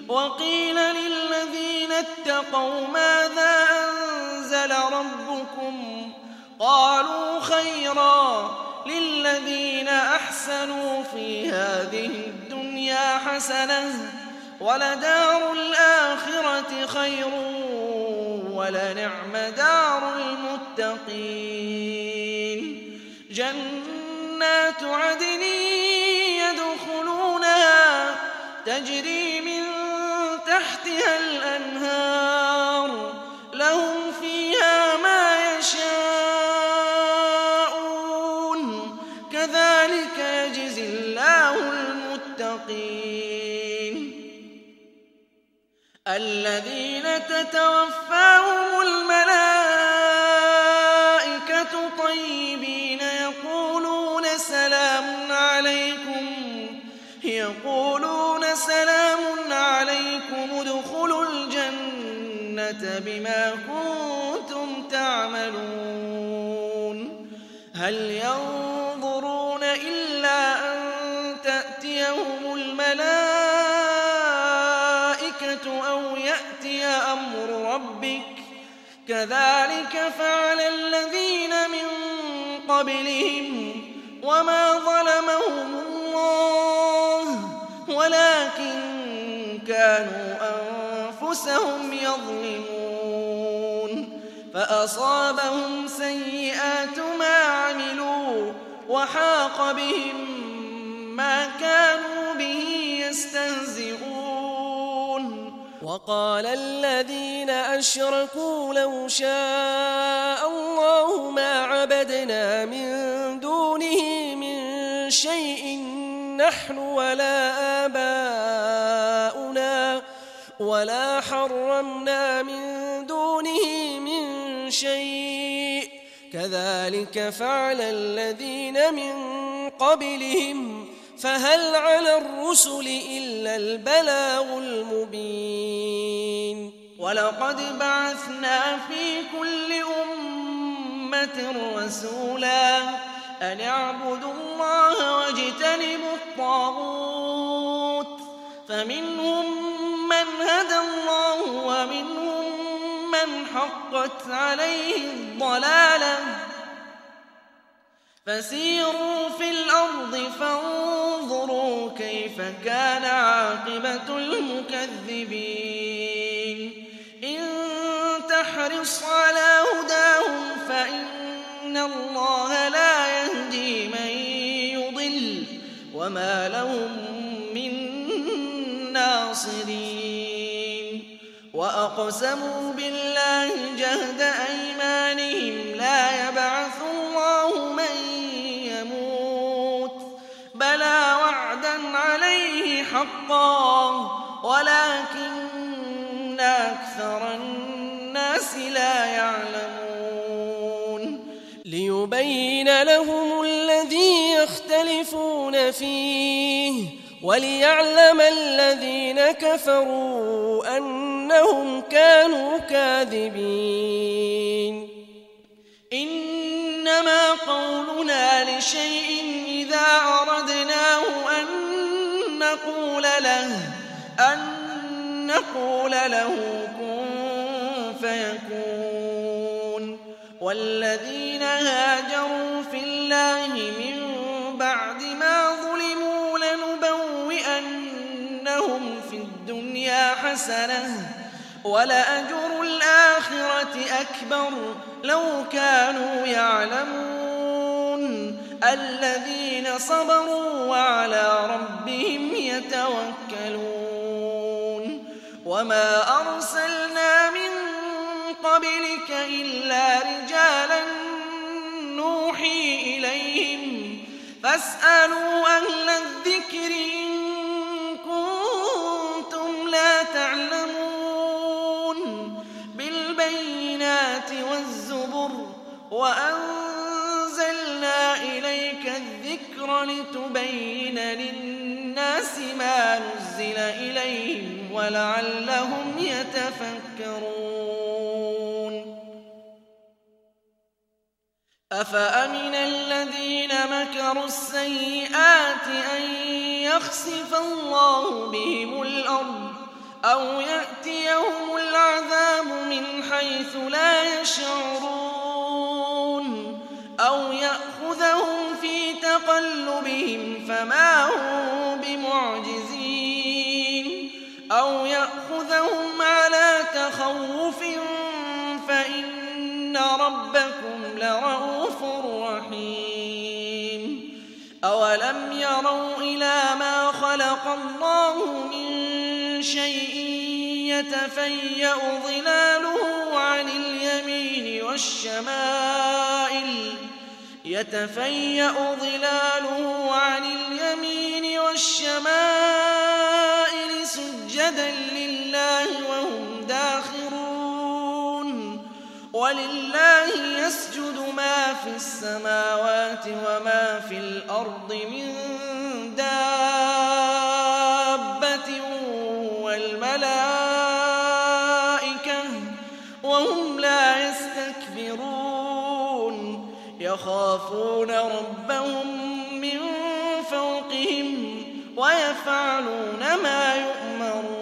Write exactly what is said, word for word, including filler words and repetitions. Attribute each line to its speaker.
Speaker 1: وقيل للذين اتقوا ماذا أنزل ربكم قالوا خيرا للذين أحسنوا في هذه الدنيا حسنة ولدار الآخرة خير ولنعم دار المتقين جنات عدن يدخلونها تجري من تحتها الأنهار لهم فيها ما يشاءون كذلك يجزي الله المتقين الذين تتوفاهم الملائكة طيبين يقولون سلام عليكم يقولون سلام عليكم ادخلوا الجنة بما كنتم تعملون هل ينظرون إلا أن تأتيهم الملائكة أو يأتي أمر ربك كذلك فعل الذين من قبلهم وما ظلمهم الله ولكن كانوا أنفسهم يظلمون فأصابهم سيئات ما عملوا وحاق بهم ما كانوا به يستهزئون وقال الذين أشركوا لو شاء الله ما عبدنا من دونه من شيء نحن ولا آباؤنا ولا حرمنا من دونه من شيء كذلك فعل الذين من قبلهم فهل على الرسل إلا البلاغ المبين ولقد بعثنا في كل أمة رسولا أن اعبدوا الله واجتنبوا الطاغوت فمنهم من هدى الله ومنهم من حقت عليه الضلالة فسيروا في الأرض فانظروا كيف كان عاقبة المكذبين إن تحرص على هداهم فإن الله لا يهدي من يضل وما لهم من ناصرين وأقسموا بالله جهد أيمانهم لا يبعث الله من يموت بلى وعدا عليه حقا ولكن أكثر الناس لا يعلمون ليبين لهم الذي يختلفون فيه وليعلم الذين كفروا أنهم كانوا كاذبين إنما قولنا لشيء إذا أردناه أن نقول له أن نقول له كن فيكون والذين هاجروا في الله من بعد ما ظلموا لنبوئنهم في الدنيا حسنة ولأجر الآخرة أكبر لو كانوا يعلمون الذين صبروا وعلى ربهم يتوكلون وما أرسلنا من قبلك إلا رجالا نوحي إليهم فاسألوا أهل الذكر إن كنتم لا تعلمون بالبينات والزبر وأنزلنا إليك الذكر لتبين للناس ما نزل إليهم ولعلهم يتفكرون أفأمن الذين مكروا السيئات أن يخسف الله بهم الأرض أَوْ يَأْتِيَهُمُ الْعَذَابُ مِنْ حَيْثُ لَا يَشْعُرُونَ أَوْ يَأْخُذَهُمْ فِي تَقَلُّبِهِمْ فَمَا هُم بِمُعْجِزِينَ أَوْ يَأْخُذَهُمْ عَلَىٰ تَخَوُّفٍ فَإِنَّ رَبَّكُمْ لَرَءُوفٌ رَّحِيمٌ أَوَلَمْ يَرَوْا إِلَىٰ مَا خَلَقَ اللَّهُ مِن شَيْءٍ يَتَفَيَّأُ ظِلَالُهُ عَنِ الْيَمِينِ وَالشَّمَائِلِ يَتَفَيَّأُ ظِلَالُهُ عَنِ الْيَمِينِ وَالشَّمَائِلِ سُجَّدًا لِّلَّهِ وَهُمْ دَاخِرُونَ وَلِلَّهِ يَسْجُدُ مَا فِي السَّمَاوَاتِ وَمَا فِي الْأَرْضِ مِن دَابَّةٍ وَالْمَلَائِكَةُ وَهُمْ لَا يَسْتَكْبِرُونَ يَخَافُونَ رَبَّهُم مِّن فَوْقِهِمْ وَيَفْعَلُونَ مَا يُؤْمَرُونَ